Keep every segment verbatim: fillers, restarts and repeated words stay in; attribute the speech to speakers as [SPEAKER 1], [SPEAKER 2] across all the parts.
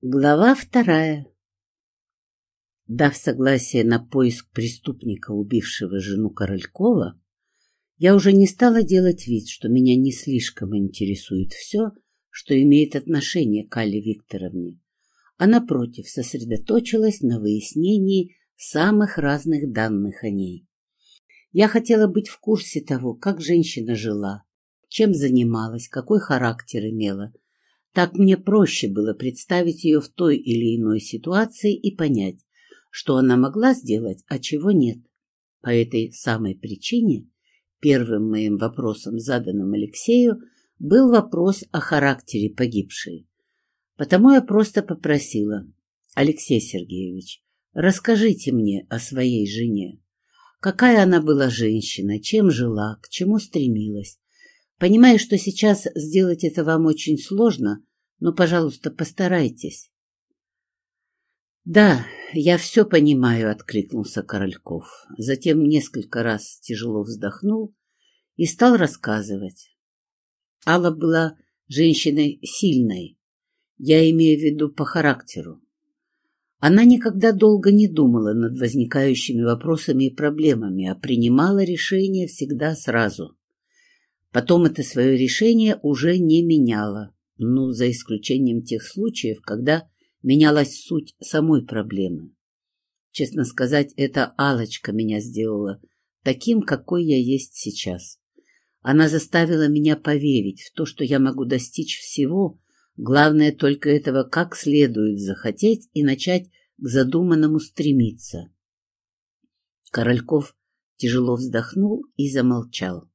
[SPEAKER 1] Глава вторая. Дав согласие на поиск преступника, убившего жену Королькова, я уже не стала делать вид, что меня не слишком интересует все, что имеет отношение к Алле Викторовне, а напротив сосредоточилась на выяснении самых разных данных о ней. Я хотела быть в курсе того, как женщина жила, чем занималась, какой характер имела. Так мне проще было представить ее в той или иной ситуации и понять, что она могла сделать, а чего нет. По этой самой причине первым моим вопросом, заданным Алексею, был вопрос о характере погибшей. Потому я просто попросила: «Алексей Сергеевич, расскажите мне о своей жене. Какая она была женщина, чем жила, к чему стремилась. Понимаю, что сейчас сделать это вам очень сложно, но, пожалуйста, постарайтесь». «Да, я все понимаю», — откликнулся Корольков. Затем несколько раз тяжело вздохнул и стал рассказывать. Алла была женщиной сильной, я имею в виду по характеру. Она никогда долго не думала над возникающими вопросами и проблемами, а принимала решение всегда сразу. Потом это свое решение уже не меняла, ну, за исключением тех случаев, когда менялась суть самой проблемы. Честно сказать, эта Аллочка меня сделала таким, какой я есть сейчас. Она заставила меня поверить в то, что я могу достичь всего, главное только этого как следует захотеть и начать к задуманному стремиться. Корольков тяжело вздохнул и замолчал.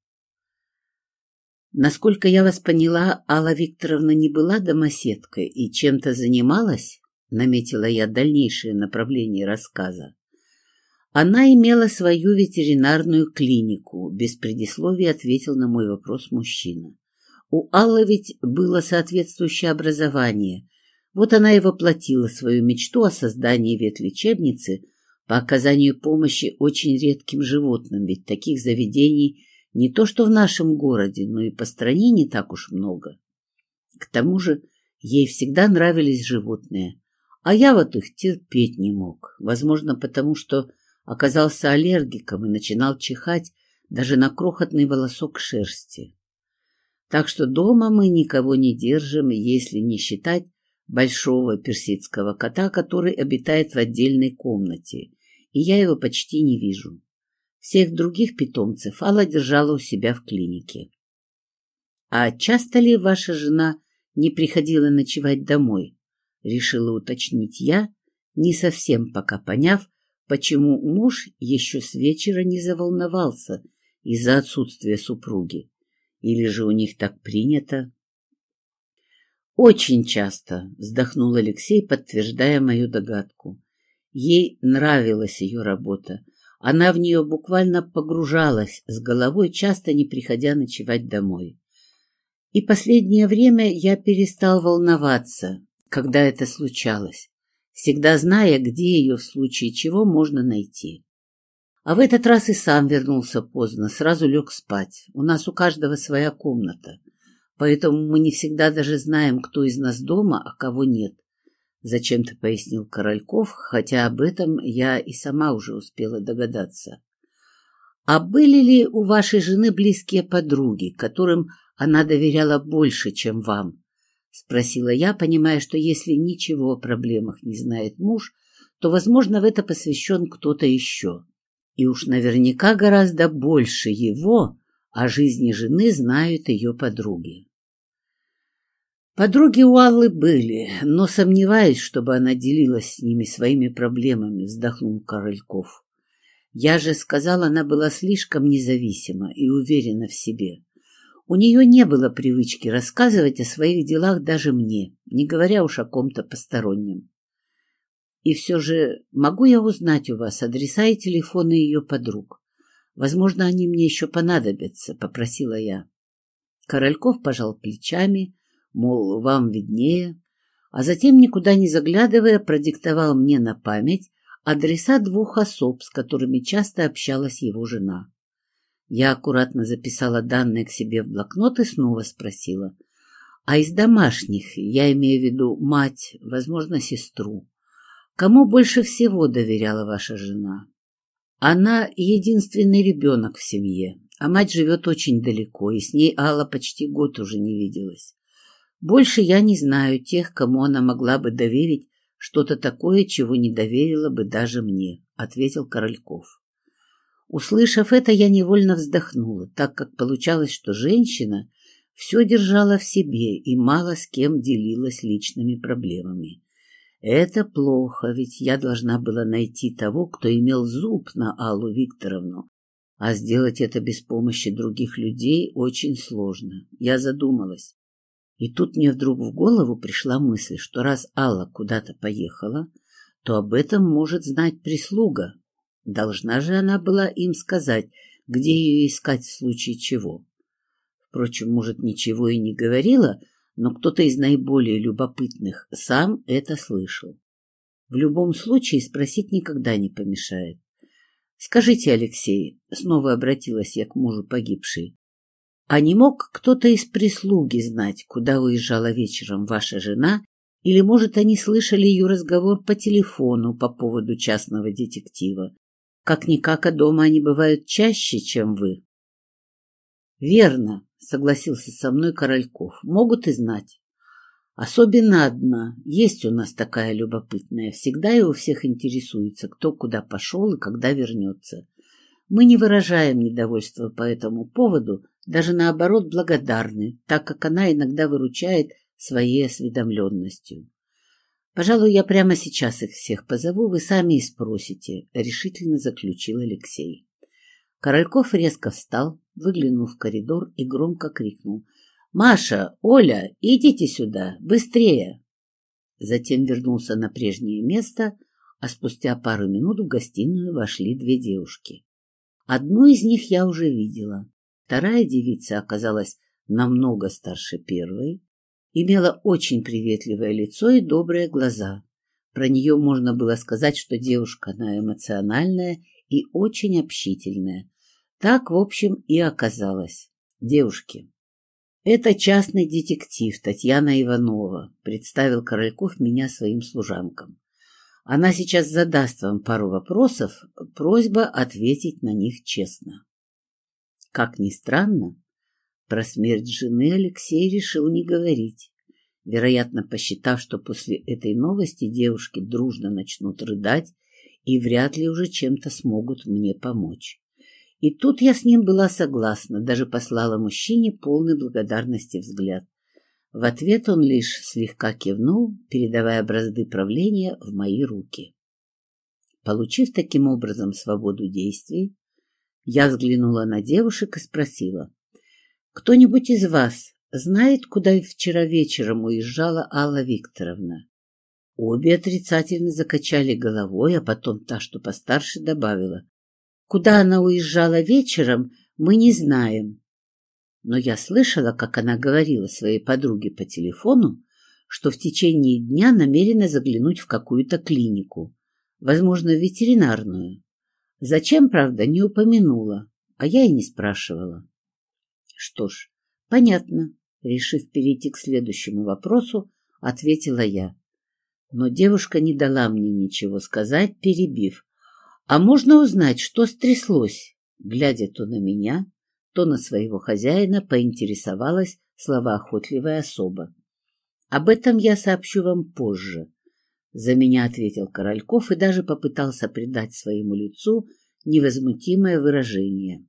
[SPEAKER 1] «Насколько я вас поняла, Алла Викторовна не была домоседкой и чем-то занималась?» — наметила я дальнейшее направление рассказа. «Она имела свою ветеринарную клинику», — без предисловия ответил на мой вопрос мужчина. «У Аллы ведь было соответствующее образование. Вот она и воплотила свою мечту о создании ветлечебницы по оказанию помощи очень редким животным, ведь таких заведений не то что в нашем городе, но и по стране не так уж много. К тому же ей всегда нравились животные, а я вот их терпеть не мог, возможно, потому что оказался аллергиком и начинал чихать даже на крохотный волосок шерсти. Так что дома мы никого не держим, если не считать большого персидского кота, который обитает в отдельной комнате, и я его почти не вижу. Всех других питомцев Алла держала у себя в клинике. «А часто ли ваша жена не приходила ночевать домой?» — решила уточнить я, не совсем пока поняв, почему муж еще с вечера не заволновался из-за отсутствия супруги. Или же у них так принято? «Очень часто», — вздохнул Алексей, подтверждая мою догадку. Ей нравилась ее работа. Она в нее буквально погружалась с головой, часто не приходя ночевать домой. И последнее время я перестал волноваться, когда это случалось, всегда зная, где ее в случае чего можно найти. А в этот раз и сам вернулся поздно, сразу лег спать. У нас у каждого своя комната, поэтому мы не всегда даже знаем, кто из нас дома, а кого нет. Зачем-то пояснил Корольков, хотя об этом я и сама уже успела догадаться. «А были ли у вашей жены близкие подруги, которым она доверяла больше, чем вам?» — спросила я, понимая, что если ничего о проблемах не знает муж, то, возможно, в это посвящен кто-то еще. И уж наверняка гораздо больше его о жизни жены знают ее подруги. Подруги у Аллы были, но сомневаюсь, чтобы она делилась с ними своими проблемами, вздохнул Корольков. Я же сказал, она была слишком независима и уверена в себе. У нее не было привычки рассказывать о своих делах даже мне, не говоря уж о ком-то постороннем. И все же могу я узнать у вас адреса и телефоны ее подруг? Возможно, они мне еще понадобятся, попросила я. Корольков пожал плечами, мол, вам виднее, а затем, никуда не заглядывая, продиктовал мне на память адреса двух особ, с которыми часто общалась его жена. Я аккуратно записала данные к себе в блокнот и снова спросила: А из домашних, я имею в виду мать, возможно, сестру, кому больше всего доверяла ваша жена? Она единственный ребенок в семье, а мать живет очень далеко, и с ней Алла почти год уже не виделась. Больше я не знаю тех, кому она могла бы доверить что-то такое, чего не доверила бы даже мне, — ответил Корольков. Услышав это, я невольно вздохнула, так как получалось, что женщина все держала в себе и мало с кем делилась личными проблемами. Это плохо, ведь я должна была найти того, кто имел зуб на Аллу Викторовну, а сделать это без помощи других людей очень сложно. Я задумалась. И тут мне вдруг в голову пришла мысль, что раз Алла куда-то поехала, то об этом может знать прислуга. Должна же она была им сказать, где ее искать в случае чего. Впрочем, может, ничего и не говорила, но кто-то из наиболее любопытных сам это слышал. В любом случае спросить никогда не помешает. «Скажите, Алексей», — снова обратилась я к мужу погибшей, «а не мог кто-то из прислуги знать, куда уезжала вечером ваша жена, или, может, они слышали ее разговор по телефону по поводу частного детектива? Как-никак, а дома они бывают чаще, чем вы». «Верно», — согласился со мной Корольков, — «могут и знать. Особенно одна, есть у нас такая любопытная, всегда и у всех интересуется, кто куда пошел и когда вернется. Мы не выражаем недовольства по этому поводу, даже наоборот благодарны, так как она иногда выручает своей осведомленностью. Пожалуй, я прямо сейчас их всех позову, вы сами и спросите», — решительно заключил Алексей. Корольков резко встал, выглянул в коридор и громко крикнул: «Маша, Оля, идите сюда, быстрее!» Затем вернулся на прежнее место, а спустя пару минут в гостиную вошли две девушки. Одну из них я уже видела. Вторая девица оказалась намного старше первой, имела очень приветливое лицо и добрые глаза. Про нее можно было сказать, что девушка она эмоциональная и очень общительная. Так, в общем, и оказалось. Девушки. «Это частный детектив Татьяна Иванова», — представил Корольков меня своим служанкам. «Она сейчас задаст вам пару вопросов, просьба ответить на них честно». Как ни странно, про смерть жены Алексей решил не говорить, вероятно, посчитав, что после этой новости девушки дружно начнут рыдать и вряд ли уже чем-то смогут мне помочь. И тут я с ним была согласна, даже послала мужчине полный благодарности взгляд. В ответ он лишь слегка кивнул, передавая бразды правления в мои руки. Получив таким образом свободу действий, я взглянула на девушек и спросила: «Кто-нибудь из вас знает, куда вчера вечером уезжала Алла Викторовна?» Обе отрицательно закачали головой, а потом та, что постарше, добавила: «Куда она уезжала вечером, мы не знаем. Но я слышала, как она говорила своей подруге по телефону, что в течение дня намерена заглянуть в какую-то клинику, возможно, в ветеринарную. Зачем, правда, не упомянула, а я и не спрашивала». «Что ж, понятно», — решив перейти к следующему вопросу, ответила я. Но девушка не дала мне ничего сказать, перебив: «А можно узнать, что стряслось?» Глядя то на меня, то на своего хозяина, поинтересовалась словоохотливая особа. «Об этом я сообщу вам позже», — за меня ответил Корольков и даже попытался придать своему лицу невозмутимое выражение.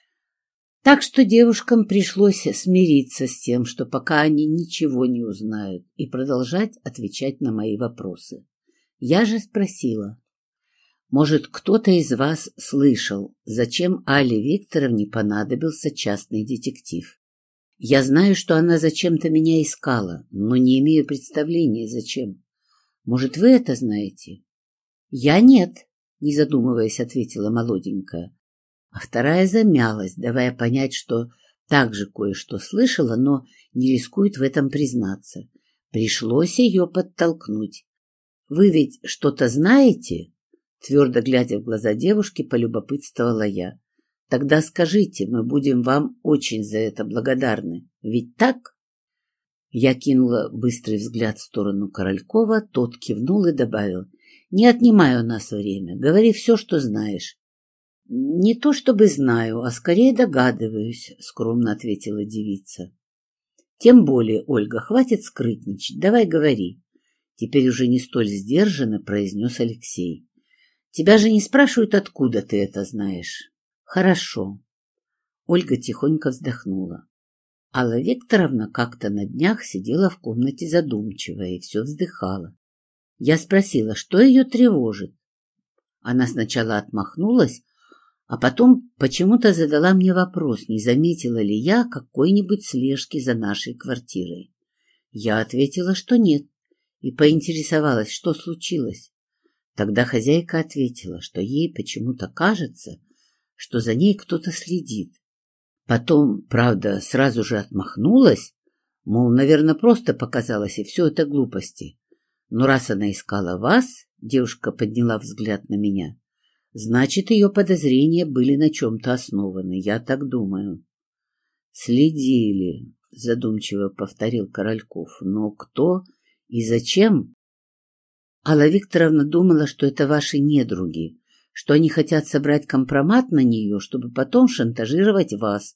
[SPEAKER 1] Так что девушкам пришлось смириться с тем, что пока они ничего не узнают, и продолжать отвечать на мои вопросы. Я же спросила: «Может, кто-то из вас слышал, зачем Алле Викторовне понадобился частный детектив? Я знаю, что она зачем-то меня искала, но не имею представления, зачем. Может, вы это знаете?» «Я нет», — не задумываясь, ответила молоденькая. А вторая замялась, давая понять, что также кое-что слышала, но не рискует в этом признаться. Пришлось ее подтолкнуть. «Вы ведь что-то знаете?» Твердо глядя в глаза девушки, полюбопытствовала я. «Тогда скажите, мы будем вам очень за это благодарны. Ведь так?» Я кинула быстрый взгляд в сторону Королькова, тот кивнул и добавил: «Не отнимай у нас время, говори все, что знаешь». «Не то чтобы знаю, а скорее догадываюсь», — скромно ответила девица. «Тем более, Ольга, хватит скрытничать, давай говори», — теперь уже не столь сдержанно произнес Алексей. «Тебя же не спрашивают, откуда ты это знаешь». «Хорошо». Ольга тихонько вздохнула. Алла Викторовна как-то на днях сидела в комнате задумчивая и все вздыхала. Я спросила, что ее тревожит. Она сначала отмахнулась, а потом почему-то задала мне вопрос, не заметила ли я какой-нибудь слежки за нашей квартирой. Я ответила, что нет, и поинтересовалась, что случилось. Тогда хозяйка ответила, что ей почему-то кажется, что за ней кто-то следит. Потом, правда, сразу же отмахнулась, мол, наверное, просто показалось, и все это глупости. Но раз она искала вас, девушка подняла взгляд на меня, значит, ее подозрения были на чем-то основаны, я так думаю. «Следили», — задумчиво повторил Корольков. «Но кто и зачем?» Алла Викторовна думала, что это ваши недруги, что они хотят собрать компромат на нее, чтобы потом шантажировать вас.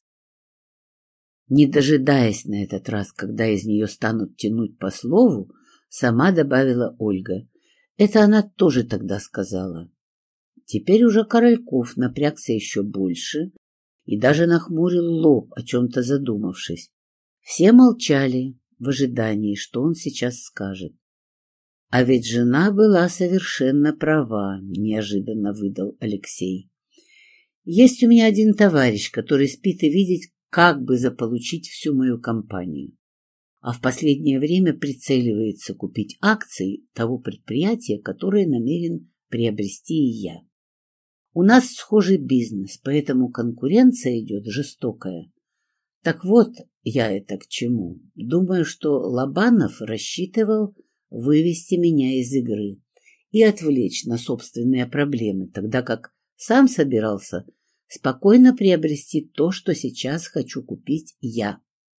[SPEAKER 1] Не дожидаясь на этот раз, когда из нее станут тянуть по слову, сама добавила Ольга. Это она тоже тогда сказала. Теперь уже Корольков напрягся еще больше и даже нахмурил лоб, о чем-то задумавшись. Все молчали в ожидании, что он сейчас скажет. А ведь жена была совершенно права, неожиданно выдал Алексей. Есть у меня один товарищ, который спит и видит, как бы заполучить всю мою компанию. А в последнее время прицеливается купить акции того предприятия, которое намерен приобрести и я. У нас схожий бизнес, поэтому конкуренция идет жестокая. Так вот, я это к чему? Думаю, что Лобанов рассчитывал вывести меня из игры и отвлечь на собственные проблемы, тогда как сам собирался спокойно приобрести то, что сейчас хочу купить я.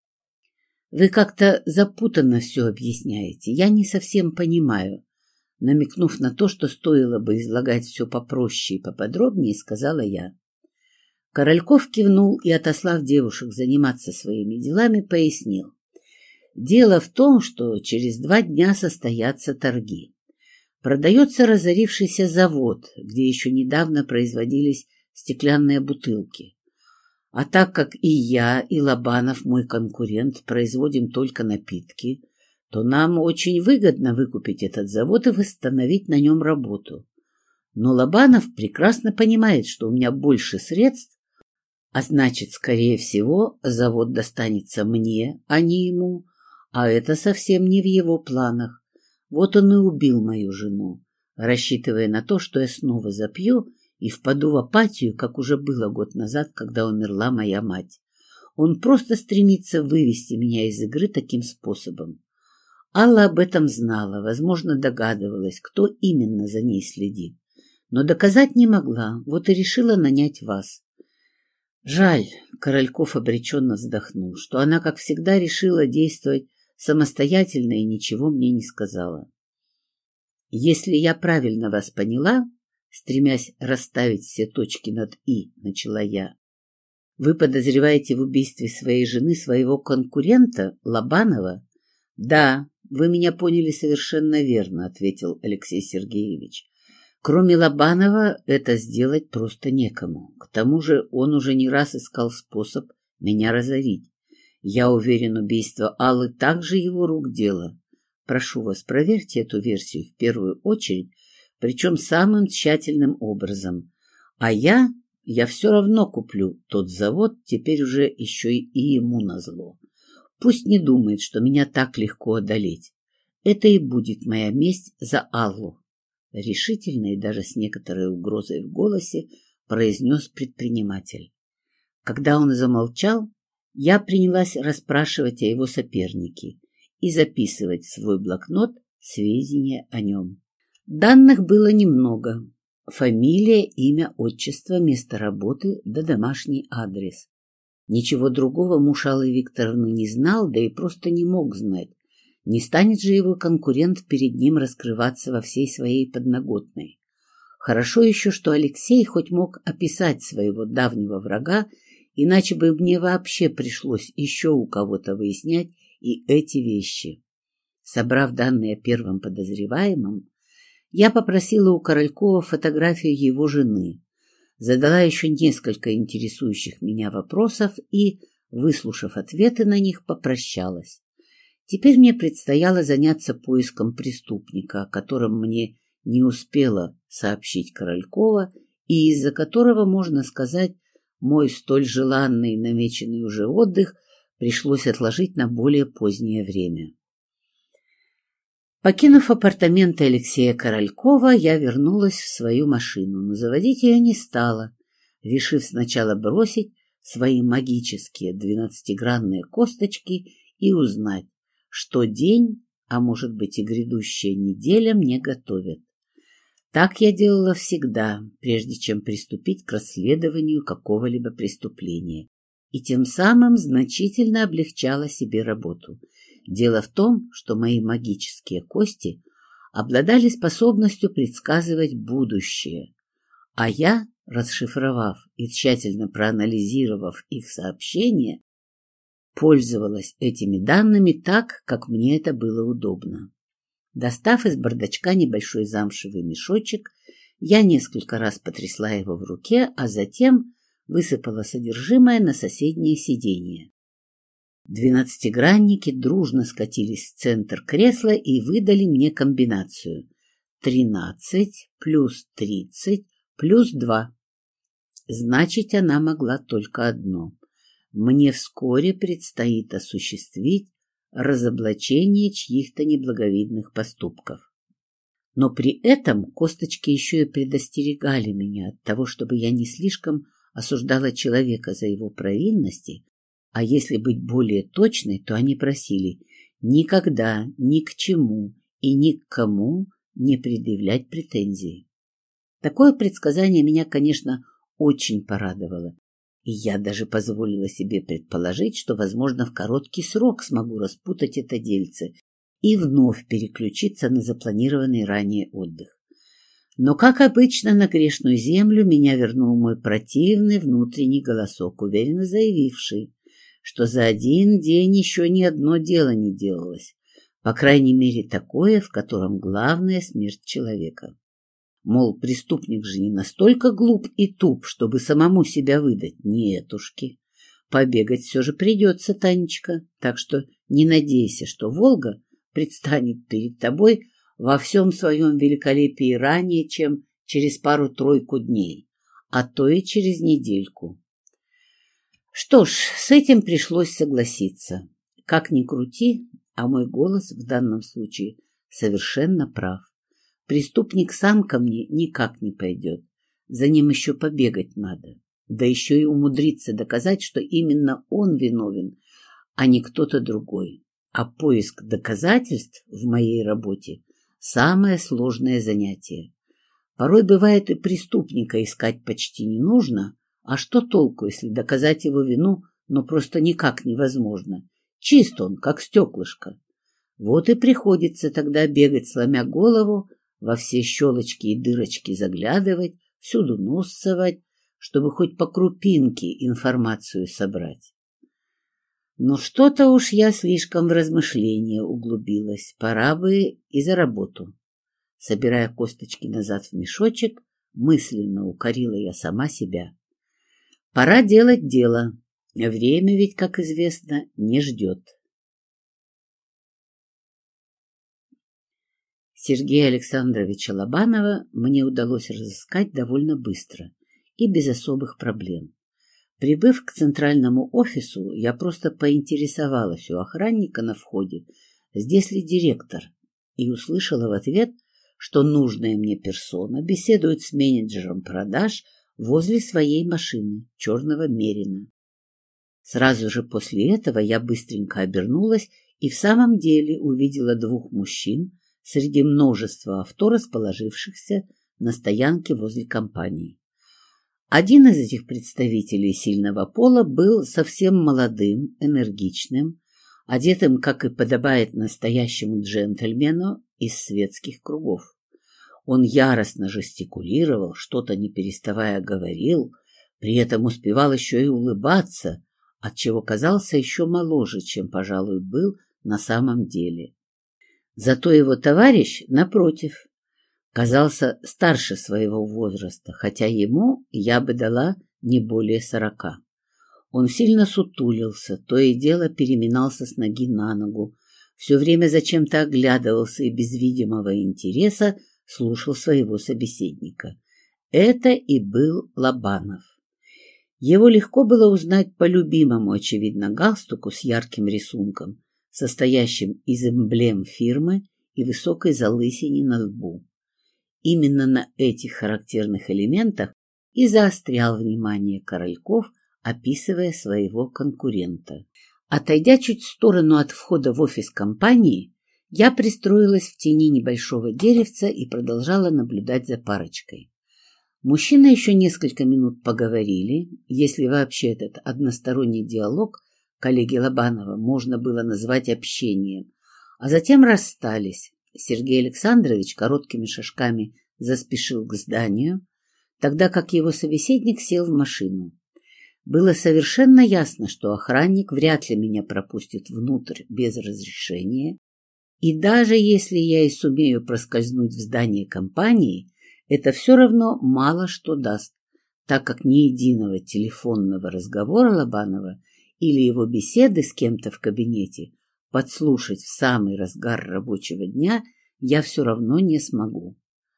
[SPEAKER 1] Вы как-то запутанно все объясняете, я не совсем понимаю. Намекнув на то, что стоило бы излагать все попроще и поподробнее, сказала я. Корольков кивнул и, отослав девушек заниматься своими делами, пояснил. Дело в том, что через два дня состоятся торги. Продается разорившийся завод, где еще недавно производились стеклянные бутылки. А так как и я, и Лобанов, мой конкурент, производим только напитки, то нам очень выгодно выкупить этот завод и восстановить на нем работу. Но Лобанов прекрасно понимает, что у меня больше средств, а значит, скорее всего, завод достанется мне, а не ему, а это совсем не в его планах. Вот он и убил мою жену, рассчитывая на то, что я снова запью и впаду в апатию, как уже было год назад, когда умерла моя мать. Он просто стремится вывести меня из игры таким способом. Алла об этом знала, возможно, догадывалась, кто именно за ней следит, но доказать не могла, вот и решила нанять вас. Жаль, Корольков обреченно вздохнул, что она, как всегда, решила действовать самостоятельно и ничего мне не сказала. Если я правильно вас поняла, стремясь расставить все точки над «и», начала я, вы подозреваете в убийстве своей жены своего конкурента, Лобанова? Да, вы меня поняли совершенно верно, ответил Алексей Сергеевич. Кроме Лобанова это сделать просто некому. К тому же он уже не раз искал способ меня разорить. Я уверен, убийство Аллы также его рук дело. Прошу вас, проверьте эту версию в первую очередь, причем самым тщательным образом. А я, я все равно куплю тот завод, теперь уже еще и ему назло. Пусть не думает, что меня так легко одолеть. Это и будет моя месть за Аллу. Решительно и даже с некоторой угрозой в голосе произнес предприниматель. Когда он замолчал, я принялась расспрашивать о его сопернике и записывать в свой блокнот сведения о нем. Данных было немного. Фамилия, имя, отчество, место работы да домашний адрес. Ничего другого муж Аллы Викторовны не знал, да и просто не мог знать. Не станет же его конкурент перед ним раскрываться во всей своей подноготной. Хорошо еще, что Алексей хоть мог описать своего давнего врага, иначе бы мне вообще пришлось еще у кого-то выяснять и эти вещи. Собрав данные о первом подозреваемом, я попросила у Королькова фотографию его жены, задала еще несколько интересующих меня вопросов и, выслушав ответы на них, попрощалась. Теперь мне предстояло заняться поиском преступника, о котором мне не успела сообщить Королькова и из-за которого, можно сказать, мой столь желанный намеченный уже отдых пришлось отложить на более позднее время. Покинув апартаменты Алексея Королькова, я вернулась в свою машину, но заводить ее не стала, решив сначала бросить свои магические двенадцатигранные косточки и узнать, что день, а может быть и грядущая неделя мне готовят. Так я делала всегда, прежде чем приступить к расследованию какого-либо преступления, и тем самым значительно облегчала себе работу. Дело в том, что мои магические кости обладали способностью предсказывать будущее, а я, расшифровав и тщательно проанализировав их сообщения, пользовалась этими данными так, как мне это было удобно. Достав из бардачка небольшой замшевый мешочек, я несколько раз потрясла его в руке, а затем высыпала содержимое на соседнее сиденье. Двенадцатигранники дружно скатились в центр кресла и выдали мне комбинацию тринадцать плюс тридцать плюс два. Значит, она могла только одно. Мне вскоре предстоит осуществить разоблачение чьих-то неблаговидных поступков. Но при этом косточки еще и предостерегали меня от того, чтобы я не слишком осуждала человека за его провинности, а если быть более точной, то они просили никогда, ни к чему и ни к кому не предъявлять претензий. Такое предсказание меня, конечно, очень порадовало, и я даже позволила себе предположить, что, возможно, в короткий срок смогу распутать это дельце и вновь переключиться на запланированный ранее отдых. Но, как обычно, на грешную землю меня вернул мой противный внутренний голосок, уверенно заявивший, что за один день еще ни одно дело не делалось, по крайней мере такое, в котором главная смерть человека. Мол, преступник же не настолько глуп и туп, чтобы самому себя выдать. Нетушки. Побегать все же придется, Танечка, так что не надейся, что Волга предстанет перед тобой во всем своем великолепии ранее, чем через пару-тройку дней, а то и через недельку. Что ж, с этим пришлось согласиться. Как ни крути, а мой голос в данном случае совершенно прав. Преступник сам ко мне никак не пойдет. За ним еще побегать надо. Да еще и умудриться доказать, что именно он виновен, а не кто-то другой. А поиск доказательств в моей работе – самое сложное занятие. Порой бывает и преступника искать почти не нужно, а что толку, если доказать его вину, но просто никак невозможно? Чист он, как стеклышко. Вот и приходится тогда бегать, сломя голову, во все щелочки и дырочки заглядывать, всюду нос совать, чтобы хоть по крупинке информацию собрать. Но что-то уж я слишком в размышления углубилась, пора бы и за работу. Собирая косточки назад в мешочек, мысленно укорила я сама себя. Пора делать дело. Время ведь, как известно, не ждет. Сергея Александровича Лобанова мне удалось разыскать довольно быстро и без особых проблем. Прибыв к центральному офису, я просто поинтересовалась у охранника на входе, здесь ли директор, и услышала в ответ, что нужная мне персона беседует с менеджером продаж возле своей машины, черного Мерина. Сразу же после этого я быстренько обернулась и в самом деле увидела двух мужчин среди множества авто, расположившихся на стоянке возле компании. Один из этих представителей сильного пола был совсем молодым, энергичным, одетым, как и подобает настоящему джентльмену из светских кругов. Он яростно жестикулировал, что-то не переставая говорил, при этом успевал еще и улыбаться, отчего казался еще моложе, чем, пожалуй, был на самом деле. Зато его товарищ, напротив, казался старше своего возраста, хотя ему я бы дала не более сорока. Он сильно сутулился, то и дело переминался с ноги на ногу, все время зачем-то оглядывался и без видимого интереса слушал своего собеседника. Это и был Лобанов. Его легко было узнать по любимому, очевидно, галстуку с ярким рисунком, состоящим из эмблем фирмы и высокой залысине на лбу. Именно на этих характерных элементах и заострял внимание Корольков, описывая своего конкурента. Отойдя чуть в сторону от входа в офис компании, я пристроилась в тени небольшого деревца и продолжала наблюдать за парочкой. Мужчины еще несколько минут поговорили, если вообще этот односторонний диалог коллеги Лобанова можно было назвать общением, а затем расстались. Сергей Александрович короткими шажками заспешил к зданию, тогда как его собеседник сел в машину. Было совершенно ясно, что охранник вряд ли меня пропустит внутрь без разрешения, и даже если я и сумею проскользнуть в здание компании, это все равно мало что даст, так как ни единого телефонного разговора Лобанова или его беседы с кем-то в кабинете подслушать в самый разгар рабочего дня я все равно не смогу.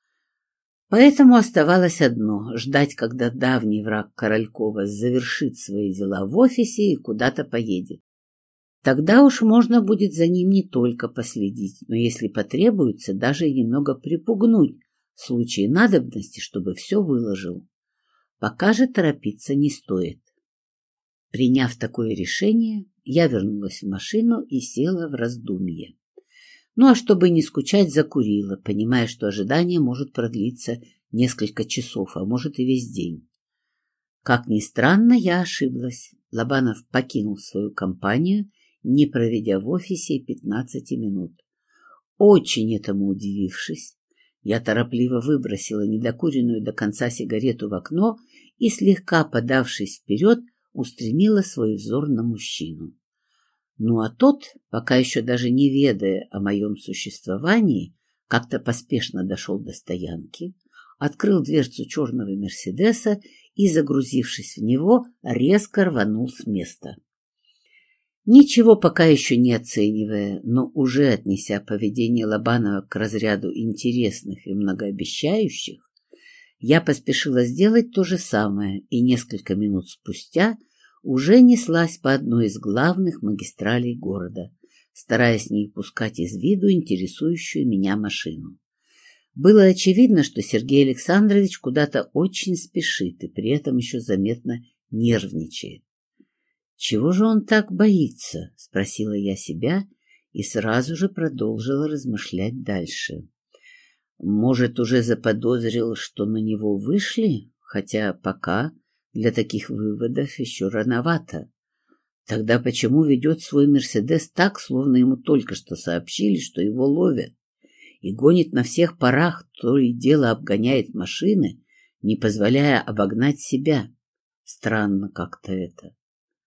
[SPEAKER 1] Поэтому оставалось одно — ждать, когда давний враг Королькова завершит свои дела в офисе и куда-то поедет. Тогда уж можно будет за ним не только последить, но, если потребуется, даже и немного припугнуть в случае надобности, чтобы все выложил. Пока же торопиться не стоит. Приняв такое решение, я вернулась в машину и села в раздумье. Ну а чтобы не скучать, закурила, понимая, что ожидание может продлиться несколько часов, а может и весь день. Как ни странно, я ошиблась. Лобанов покинул свою компанию, не проведя в офисе пятнадцати минут. Очень этому удивившись, я торопливо выбросила недокуренную до конца сигарету в окно и, слегка подавшись вперед, устремила свой взор на мужчину. Ну а тот, пока еще даже не ведая о моем существовании, как-то поспешно дошел до стоянки, открыл дверцу черного «Мерседеса» и, загрузившись в него, резко рванул с места. Ничего пока еще не оценивая, но уже отнеся поведение Лобанова к разряду интересных и многообещающих, я поспешила сделать то же самое и несколько минут спустя уже неслась по одной из главных магистралей города, стараясь не упускать из виду интересующую меня машину. Было очевидно, что Сергей Александрович куда-то очень спешит и при этом еще заметно нервничает. «Чего же он так боится?» — спросила я себя и сразу же продолжила размышлять дальше. Может, уже заподозрил, что на него вышли, хотя пока для таких выводов еще рановато. Тогда почему ведет свой «Мерседес» так, словно ему только что сообщили, что его ловят, и гонит на всех парах, то и дело обгоняет машины, не позволяя обогнать себя? Странно как-то это.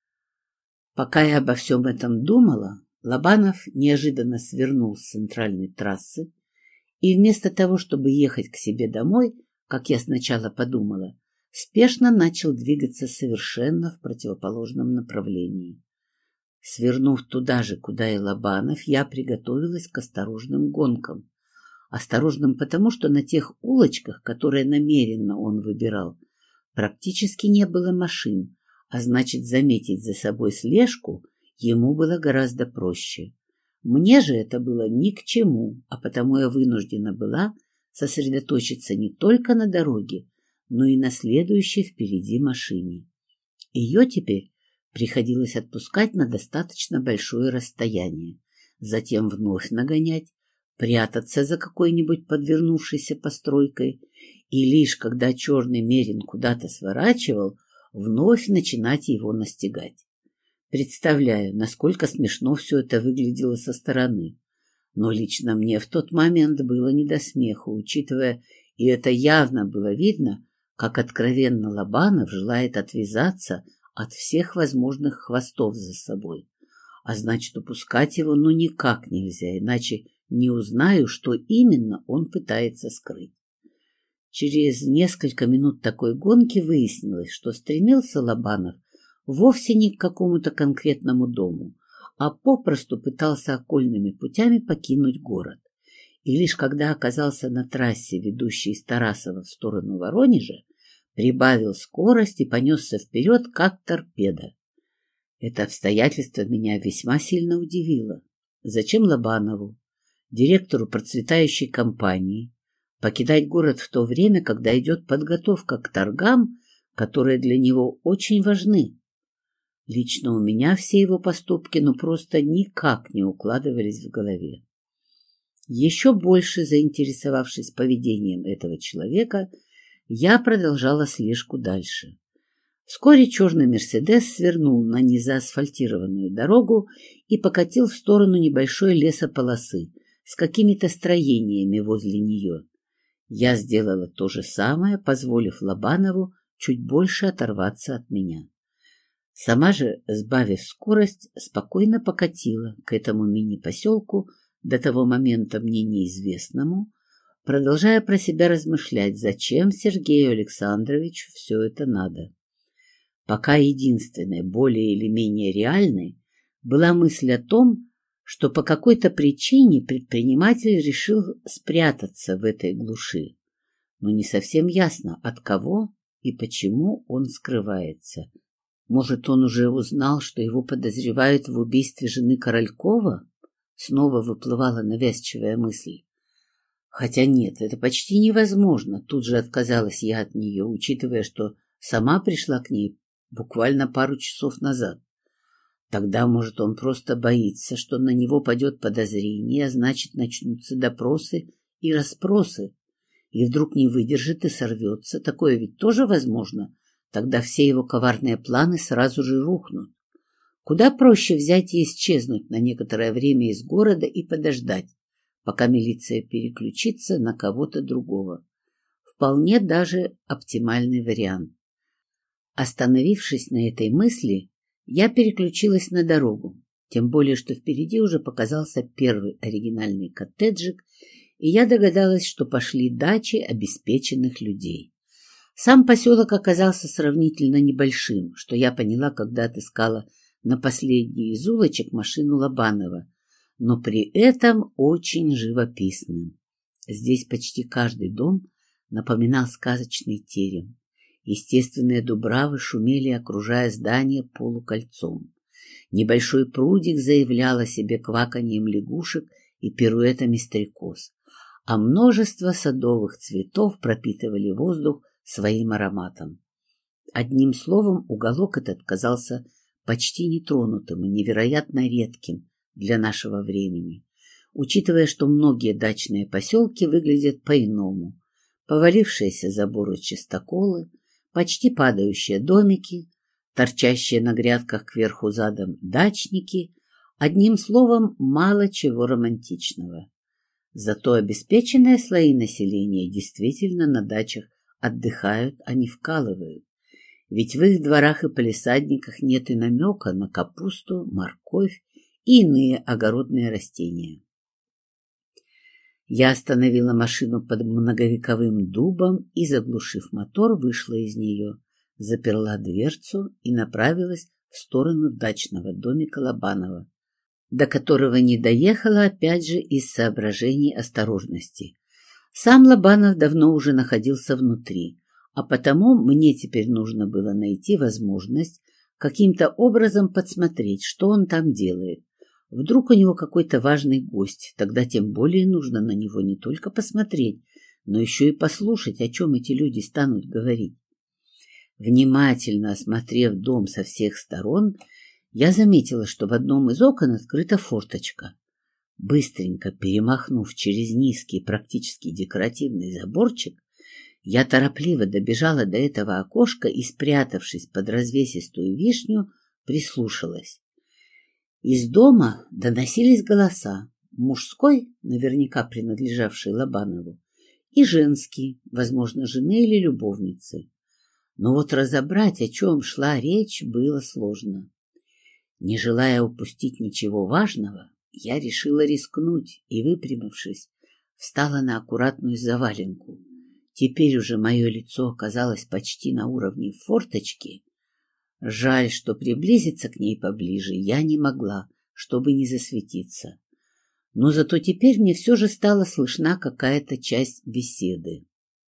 [SPEAKER 1] Пока я обо всем этом думала, Лобанов неожиданно свернул с центральной трассы и вместо того, чтобы ехать к себе домой, как я сначала подумала, спешно начал двигаться совершенно в противоположном направлении. Свернув туда же, куда и Лобанов, я приготовилась к осторожным гонкам. Осторожным потому, что на тех улочках, которые намеренно он выбирал, практически не было машин, а значит, заметить за собой слежку ему было гораздо проще. Мне же это было ни к чему, а потому я вынуждена была сосредоточиться не только на дороге, но и на следующей впереди машине. Ее теперь приходилось отпускать на достаточно большое расстояние, затем вновь нагонять, прятаться за какой-нибудь подвернувшейся постройкой и лишь когда черный мерин куда-то сворачивал, вновь начинать его настигать. Представляю, насколько смешно все это выглядело со стороны. Но лично мне в тот момент было не до смеха, учитывая, и это явно было видно, как откровенно Лобанов желает отвязаться от всех возможных хвостов за собой. А значит, упускать его ну никак нельзя, иначе не узнаю, что именно он пытается скрыть. Через несколько минут такой гонки выяснилось, что стремился Лобанов вовсе не к какому-то конкретному дому, а попросту пытался окольными путями покинуть город. И лишь когда оказался на трассе, ведущей из Тарасова в сторону Воронежа, прибавил скорость и понесся вперед, как торпеда. Это обстоятельство меня весьма сильно удивило. Зачем Лобанову, директору процветающей компании, покидать город в то время, когда идет подготовка к торгам, которые для него очень важны? Лично у меня все его поступки ну просто никак не укладывались в голове. Еще больше заинтересовавшись поведением этого человека, я продолжала слежку дальше. Вскоре черный «Мерседес» свернул на незаасфальтированную дорогу и покатил в сторону небольшой лесополосы с какими-то строениями возле нее. Я сделала то же самое, позволив Лобанову чуть больше оторваться от меня. Сама же, сбавив скорость, спокойно покатила к этому мини-поселку, до того момента мне неизвестному, продолжая про себя размышлять, зачем Сергею Александровичу все это надо. Пока единственной, более или менее реальной, была мысль о том, что по какой-то причине предприниматель решил спрятаться в этой глуши. Но не совсем ясно, от кого и почему он скрывается. Может, он уже узнал, что его подозревают в убийстве жены Королькова? Снова выплывала навязчивая мысль. Хотя нет, это почти невозможно. Тут же отказалась я от нее, учитывая, что сама пришла к ней буквально пару часов назад. Тогда, может, он просто боится, что на него падет подозрение, а значит, начнутся допросы и расспросы, и вдруг не выдержит и сорвется. Такое ведь тоже возможно. Тогда все его коварные планы сразу же рухнут. Куда проще взять и исчезнуть на некоторое время из города и подождать, пока милиция переключится на кого-то другого. Вполне даже оптимальный вариант. Остановившись на этой мысли, я переключилась на дорогу, тем более, что впереди уже показался первый оригинальный коттеджик, и я догадалась, что пошли дачи обеспеченных людей. Сам поселок оказался сравнительно небольшим, что я поняла, когда отыскала на последней из улочек машину Лобанова, но при этом очень живописным. Здесь почти каждый дом напоминал сказочный терем. Естественные дубравы шумели, окружая здание полукольцом. Небольшой прудик заявлял о себе кваканьем лягушек и пируэтами стрекоз, а множество садовых цветов пропитывали воздух своим ароматом. Одним словом, уголок этот казался почти нетронутым и невероятно редким для нашего времени, учитывая, что многие дачные поселки выглядят по-иному. Повалившиеся заборы чистоколы, почти падающие домики, торчащие на грядках кверху задом дачники, одним словом, мало чего романтичного. Зато обеспеченные слои населения действительно на дачах отдыхают, а не вкалывают. Ведь в их дворах и палисадниках нет и намека на капусту, морковь и иные огородные растения. Я остановила машину под многовековым дубом и, заглушив мотор, вышла из нее, заперла дверцу и направилась в сторону дачного домика Лобанова, до которого не доехала опять же из соображений осторожности. Сам Лобанов давно уже находился внутри, а потому мне теперь нужно было найти возможность каким-то образом подсмотреть, что он там делает. Вдруг у него какой-то важный гость, тогда тем более нужно на него не только посмотреть, но еще и послушать, о чем эти люди станут говорить. Внимательно осмотрев дом со всех сторон, я заметила, что в одном из окон открыта форточка. Быстренько перемахнув через низкий, практически декоративный заборчик, Я торопливо добежала до этого окошка и, спрятавшись под развесистую вишню, прислушалась. Из дома доносились голоса, мужской, наверняка принадлежавший Лобанову, и женский, возможно, жены или любовницы. Но вот разобрать, о чем шла речь, было сложно. Не желая упустить ничего важного, я решила рискнуть и, выпрямившись, встала на аккуратную заваленку. Теперь уже мое лицо оказалось почти на уровне форточки. Жаль, что приблизиться к ней поближе я не могла, чтобы не засветиться. Но зато теперь мне все же стала слышна какая-то часть беседы.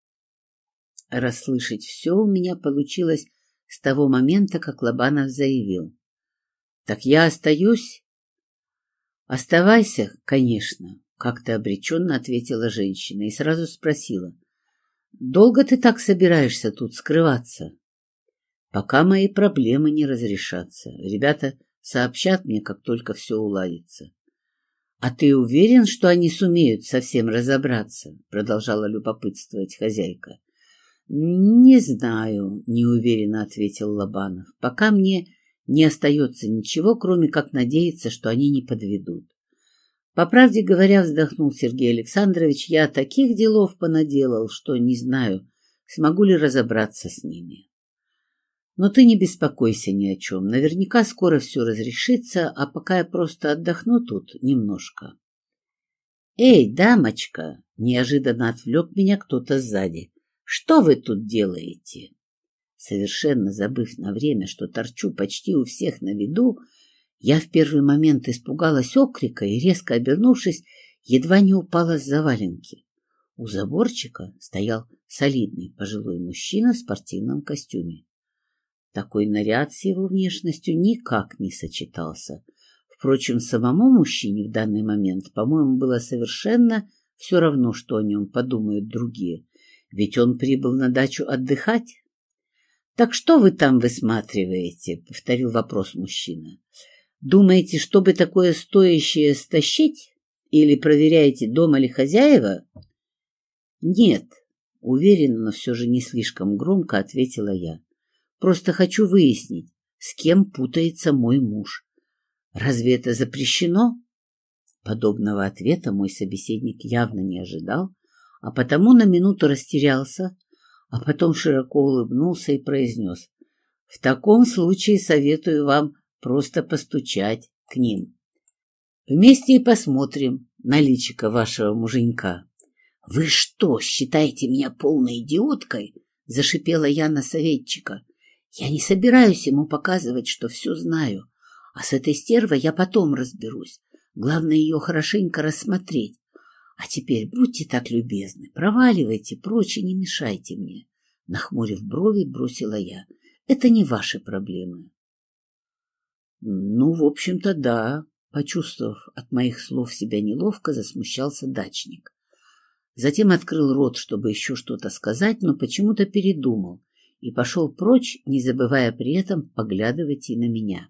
[SPEAKER 1] Расслышать все у меня получилось с того момента, как Лобанов заявил: «Так я остаюсь?» «Оставайся, конечно», — как-то обреченно ответила женщина и сразу спросила: «Долго ты так собираешься тут скрываться?» «Пока мои проблемы не разрешатся. Ребята сообщат мне, как только все уладится». «А ты уверен, что они сумеют совсем разобраться?» — продолжала любопытствовать хозяйка. «Не знаю», — неуверенно ответил Лобанов. «Пока мне не остается ничего, кроме как надеяться, что они не подведут». «По правде говоря, — вздохнул Сергей Александрович, — я таких делов понаделал, что не знаю, смогу ли разобраться с ними. Но ты не беспокойся ни о чем. Наверняка скоро все разрешится, а пока я просто отдохну тут немножко». «Эй, дамочка!» — неожиданно отвлек меня кто-то сзади. «Что вы тут делаете?» Совершенно забыв на время, что торчу почти у всех на виду, я в первый момент испугалась окрика и, резко обернувшись, едва не упала с заваленки. У заборчика стоял солидный пожилой мужчина в спортивном костюме. Такой наряд с его внешностью никак не сочетался. Впрочем, самому мужчине в данный момент, по-моему, было совершенно все равно, что о нем подумают другие, ведь он прибыл на дачу отдыхать. «Так что вы там высматриваете?» — повторил вопрос мужчина. «Думаете, чтобы такое стоящее стащить? Или проверяете, дома ли хозяева?» «Нет», — уверенно, но все же не слишком громко ответила я. «Просто хочу выяснить, с кем путается мой муж. Разве это запрещено?» Подобного ответа мой собеседник явно не ожидал, а потому на минуту растерялся, а потом широко улыбнулся и произнес: «В таком случае советую вам просто постучать к ним. Вместе и посмотрим на личико вашего муженька». «Вы что, считаете меня полной идиоткой?» — зашипела я на советчика. «Я не собираюсь ему показывать, что все знаю, а с этой стервой я потом разберусь. Главное ее хорошенько рассмотреть. А теперь будьте так любезны, проваливайте прочь и не мешайте мне». Нахмурив брови, бросила я. «Это не ваши проблемы». «Ну, в общем-то, да», — почувствовав от моих слов себя неловко, засмущался дачник. Затем открыл рот, чтобы еще что-то сказать, но почему-то передумал и пошел прочь, не забывая при этом поглядывать и на меня.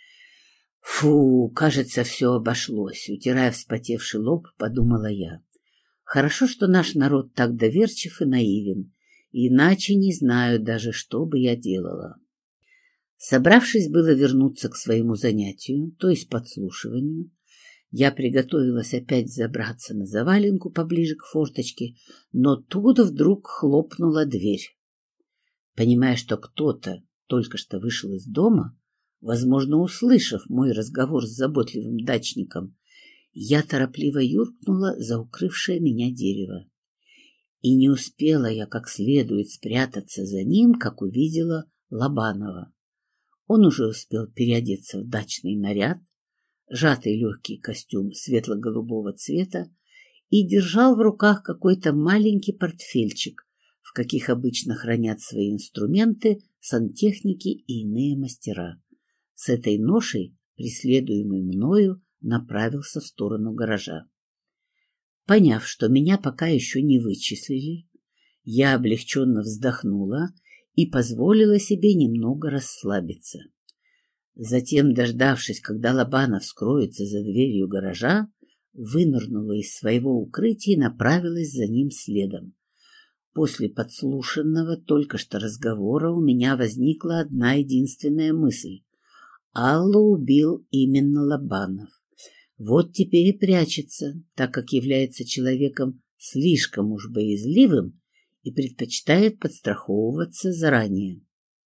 [SPEAKER 1] «Фу, кажется, все обошлось», — утирая вспотевший лоб, подумала я. «Хорошо, что наш народ так доверчив и наивен, иначе не знаю даже, что бы я делала». Собравшись было вернуться к своему занятию, то есть подслушиванию, я приготовилась опять забраться на заваленку поближе к форточке, но тут вдруг хлопнула дверь. Понимая, что кто-то только что вышел из дома, возможно, услышав мой разговор с заботливым дачником, я торопливо юркнула за укрывшее меня дерево. И не успела я как следует спрятаться за ним, как увидела Лобанова. Он уже успел переодеться в дачный наряд, сжатый легкий костюм светло-голубого цвета, и держал в руках какой-то маленький портфельчик, в каких обычно хранят свои инструменты сантехники и иные мастера. С этой ношей, преследуемый мною, направился в сторону гаража. Поняв, что меня пока еще не вычислили, я облегченно вздохнула и позволила себе немного расслабиться. Затем, дождавшись, когда Лобанов скроется за дверью гаража, вынырнула из своего укрытия и направилась за ним следом. после подслушанного только что разговора у меня возникла одна единственная мысль. Аллу убил именно Лобанов. Вот теперь и прячется, так как является человеком слишком уж боязливым и предпочитает подстраховываться заранее.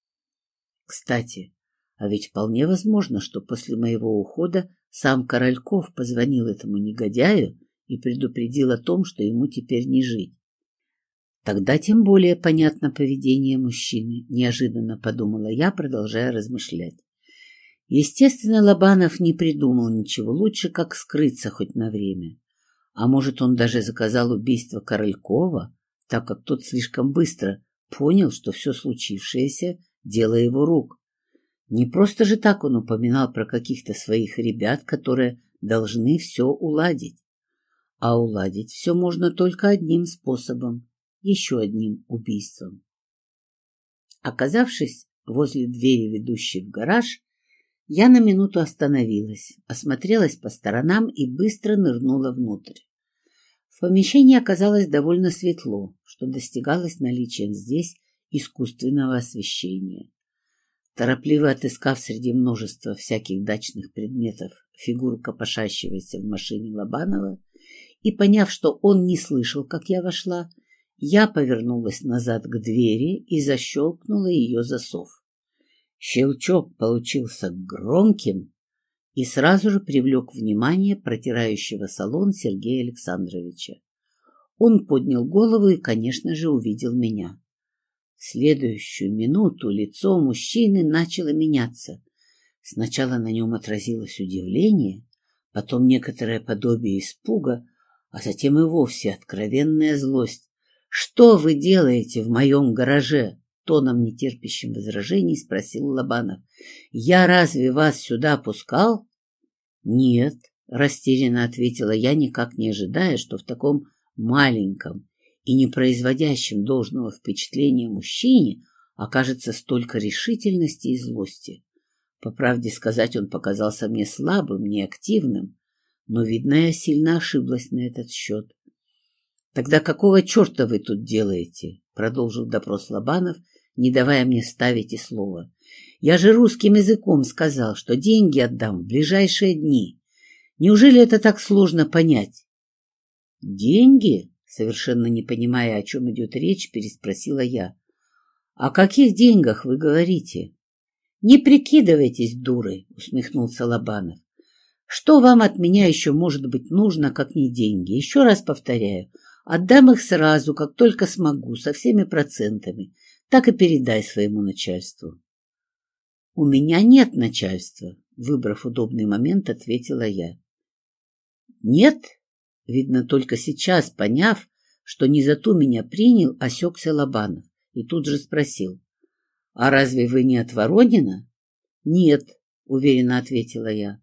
[SPEAKER 1] Кстати, а ведь вполне возможно, что после моего ухода сам Корольков позвонил этому негодяю и предупредил о том, что ему теперь не жить. Тогда тем более понятно поведение мужчины, неожиданно подумала я, продолжая размышлять. Естественно, Лобанов не придумал ничего лучше, как скрыться хоть на время. А может, он даже заказал убийство Королькова, так как тот слишком быстро понял, что все случившееся — дело его рук. Не просто же так он упоминал про каких-то своих ребят, которые должны все уладить. А уладить все можно только одним способом — еще одним убийством. Оказавшись возле двери, ведущей в гараж, я на минуту остановилась, осмотрелась по сторонам и быстро нырнула внутрь. В помещении оказалось довольно светло, что достигалось наличием здесь искусственного освещения. Торопливо отыскав среди множества всяких дачных предметов фигуру копошащегося в машине Лобанова и поняв, что он не слышал, как я вошла, я повернулась назад к двери и защелкнула ее засов. Щелчок получился громким и сразу же привлек внимание протирающего салон Сергея Александровича. Он поднял голову и, конечно же, увидел меня. В следующую минуту лицо мужчины начало меняться. Сначала на нем отразилось удивление, потом некоторое подобие испуга, а затем и вовсе откровенная злость. «Что вы делаете в моем гараже?» Тоном, нетерпящим возражений, спросил Лобанов. «Я разве вас сюда пускал?» «Нет», — растерянно ответила я, никак не ожидая, что в таком маленьком и не производящем должного впечатления мужчине окажется столько решительности и злости. По правде сказать, он показался мне слабым, неактивным, но, видно, я сильно ошиблась на этот счет. «Тогда какого черта вы тут делаете?» — продолжил допрос Лобанов, не давая мне ставить и слова. «Я же русским языком сказал, что деньги отдам в ближайшие дни. Неужели это так сложно понять?» «Деньги?» — совершенно не понимая, о чем идет речь, переспросила я. «О каких деньгах вы говорите?» «Не прикидывайтесь дурой», — усмехнулся Лобанов. «Что вам от меня еще может быть нужно, как не деньги? Еще раз повторяю, отдам их сразу, как только смогу, со всеми процентами. Так и передай своему начальству». «У меня нет начальства», — выбрав удобный момент, ответила я. «Нет?» — видно, только сейчас, поняв, что не за ту меня принял, осекся Лобанов и тут же спросил. «А разве вы не от Воронина?» «Нет», — уверенно ответила я.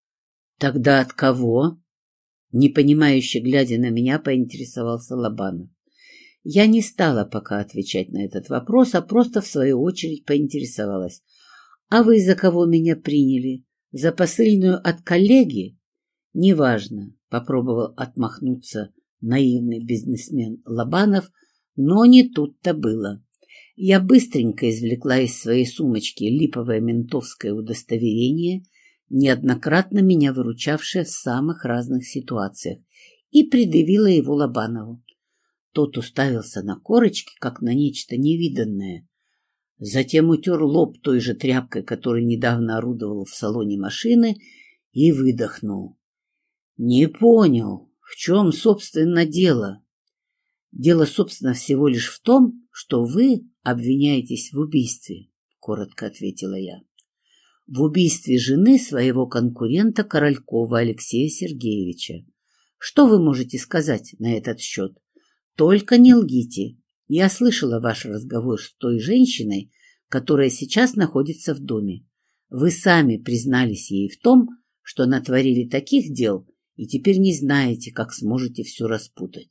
[SPEAKER 1] «Тогда от кого?» Непонимающе глядя на меня, поинтересовался Лобанов. Я не стала пока отвечать на этот вопрос, а просто в свою очередь поинтересовалась. «А вы за кого меня приняли? За посыльную от коллеги?» «Неважно», — попробовал отмахнуться наивный бизнесмен Лобанов, но не тут-то было. Я быстренько извлекла из своей сумочки липовое ментовское удостоверение, неоднократно меня выручавшее в самых разных ситуациях, и предъявила его Лобанову. Тот уставился на корочки, как на нечто невиданное. Затем утер лоб той же тряпкой, которой недавно орудовал в салоне машины, и выдохнул. «Не понял, в чем, собственно, дело?» «Дело, собственно, всего лишь в том, что вы обвиняетесь в убийстве», — коротко ответила я. «В убийстве жены своего конкурента Королькова Алексея Сергеевича. Что вы можете сказать на этот счет? Только не лгите. Я слышала ваш разговор с той женщиной, которая сейчас находится в доме. Вы сами признались ей в том, что натворили таких дел, и теперь не знаете, как сможете все распутать».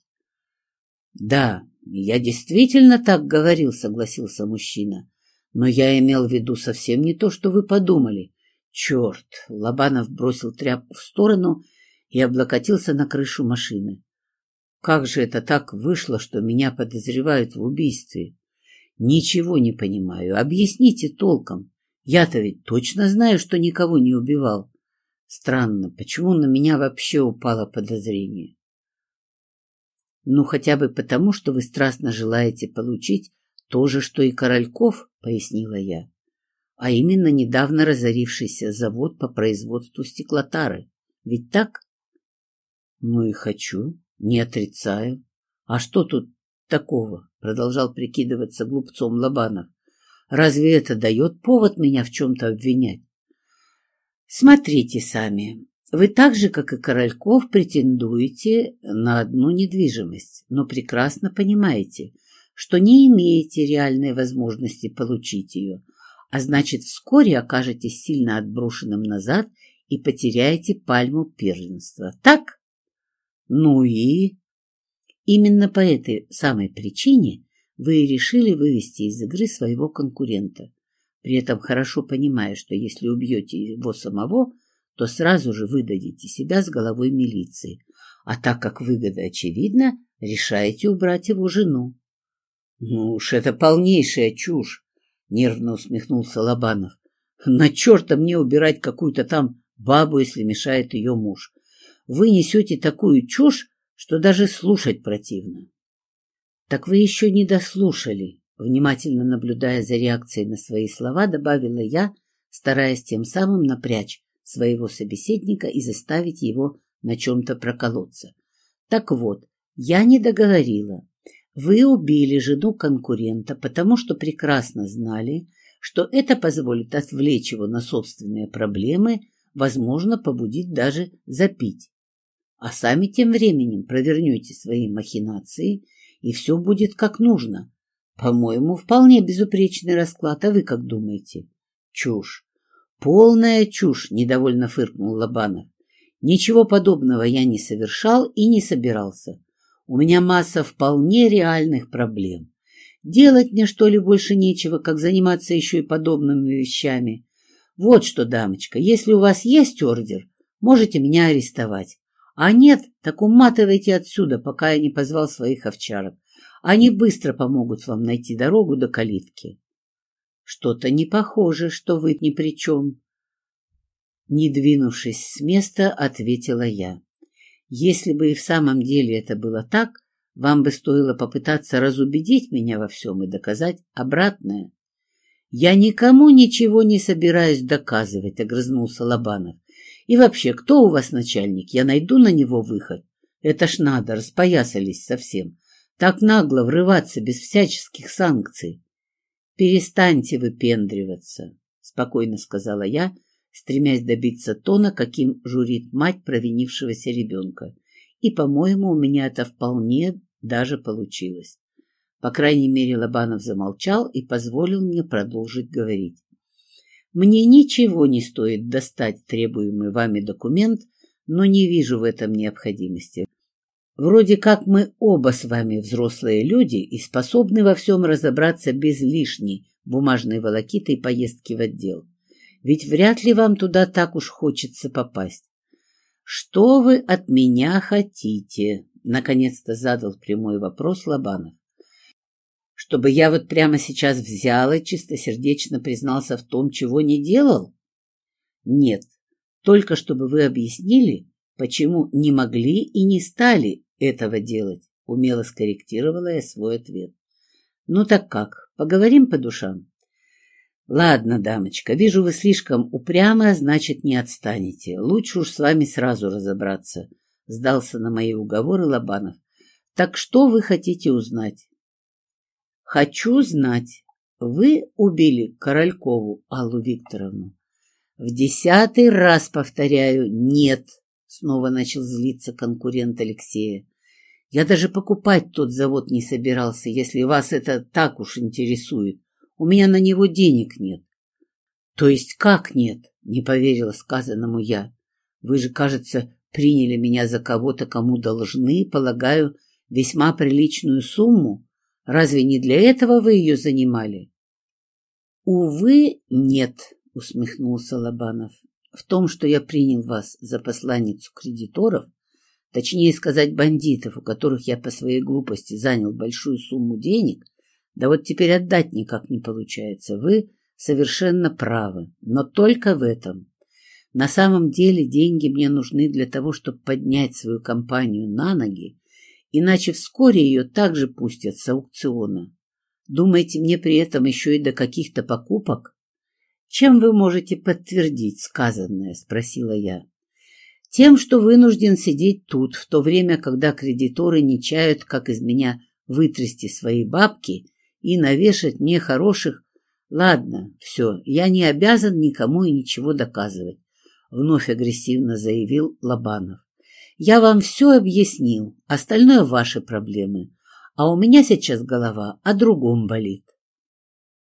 [SPEAKER 1] «Да, я действительно так говорил», — согласился мужчина. «Но я имел в виду совсем не то, что вы подумали». «Черт!» — Лобанов бросил тряпку в сторону и облокотился на крышу машины. Как же это так вышло, что меня подозревают в убийстве? Ничего не понимаю. Объясните толком. Я-то ведь точно знаю, что никого не убивал. Странно, почему на меня вообще упало подозрение? Ну, хотя бы потому, что вы страстно желаете получить то же, что и Корольков, пояснила я. А именно недавно разорившийся завод по производству стеклотары. Ведь так? Ну и хочу, не отрицаю. А что тут такого? Продолжал прикидываться глупцом Лобанов. Разве это дает повод меня в чем-то обвинять? Смотрите сами. Вы так же, как и Корольков, претендуете на одну недвижимость, но прекрасно понимаете, что не имеете реальной возможности получить ее, а значит, вскоре окажетесь сильно отброшенным назад и потеряете пальму первенства. Так? Ну и... Именно по этой самой причине вы и решили вывести из игры своего конкурента, при этом хорошо понимая, что если убьете его самого, то сразу же выдадите себя с головой милиции, а так как выгода очевидна, решаете убрать его жену. — Ну уж это полнейшая чушь! — нервно усмехнулся Лобанов. — На черта мне убирать какую-то там бабу, если мешает ее муж. Вы несете такую чушь, что даже слушать противно. — Так вы еще не дослушали, — внимательно наблюдая за реакцией на свои слова, добавила я, стараясь тем самым напрячь своего собеседника и заставить его на чем-то проколоться. Так вот, я не договорила. Вы убили жену конкурента, потому что прекрасно знали, что это позволит отвлечь его на собственные проблемы, возможно, побудить даже запить. А сами тем временем провернете свои махинации, и все будет как нужно. По-моему, вполне безупречный расклад, а вы как думаете? Чушь. Полная чушь, недовольно фыркнул Лобанов. Ничего подобного я не совершал и не собирался. У меня масса вполне реальных проблем. Делать мне, что ли, больше нечего, как заниматься еще и подобными вещами. Вот что, дамочка, если у вас есть ордер, можете меня арестовать. А нет, так уматывайте отсюда, пока я не позвал своих овчарок. Они быстро помогут вам найти дорогу до калитки. Что-то не похоже, что вы ни при чем. Не двинувшись с места, ответила я. Если бы и в самом деле это было так, вам бы стоило попытаться разубедить меня во всем и доказать обратное. Я никому ничего не собираюсь доказывать, огрызнулся Лобанов. И вообще, кто у вас начальник? Я найду на него выход. Это ж надо, распоясались совсем. Так нагло врываться без всяческих санкций. Перестаньте выпендриваться, спокойно сказала я, стремясь добиться тона, каким журит мать провинившегося ребенка. И, по-моему, у меня это вполне даже получилось. По крайней мере, Лобанов замолчал и позволил мне продолжить говорить. Мне ничего не стоит достать требуемый вами документ, но не вижу в этом необходимости. Вроде как мы оба с вами взрослые люди и способны во всем разобраться без лишней бумажной волокиты и поездки в отдел. Ведь вряд ли вам туда так уж хочется попасть. Что вы от меня хотите? Наконец-то задал прямой вопрос Лобанов. Чтобы я вот прямо сейчас взял и чистосердечно признался в том, чего не делал? Нет, только чтобы вы объяснили, почему не могли и не стали этого делать, умело скорректировала я свой ответ. Ну так как, поговорим по душам? Ладно, дамочка, вижу, вы слишком упрямы, а значит, не отстанете. Лучше уж с вами сразу разобраться, сдался на мои уговоры Лобанов. Так что вы хотите узнать? Хочу знать, вы убили Королькову Аллу Викторовну? В десятый раз повторяю, нет, снова начал злиться конкурент Алексея. Я даже покупать тот завод не собирался, если вас это так уж интересует. У меня на него денег нет. То есть как нет? Не поверила сказанному я. Вы же, кажется, приняли меня за кого-то, кому должны, полагаю, весьма приличную сумму. Разве не для этого вы ее занимали? Увы, нет, усмехнулся Лобанов. В том, что я принял вас за посланницу кредиторов, точнее сказать, бандитов, у которых я по своей глупости занял большую сумму денег, да вот теперь отдать никак не получается. Вы совершенно правы, но только в этом. На самом деле деньги мне нужны для того, чтобы поднять свою компанию на ноги, иначе вскоре ее также пустят с аукциона. Думаете, мне при этом еще и до каких-то покупок? Чем вы можете подтвердить сказанное? Спросила я. Тем, что вынужден сидеть тут, в то время, когда кредиторы не чают, как из меня вытрясти свои бабки и навешать мне хороших... Ладно, все, я не обязан никому и ничего доказывать, вновь агрессивно заявил Лобанов. Я вам все объяснил, остальное ваши проблемы, а у меня сейчас голова о другом болит.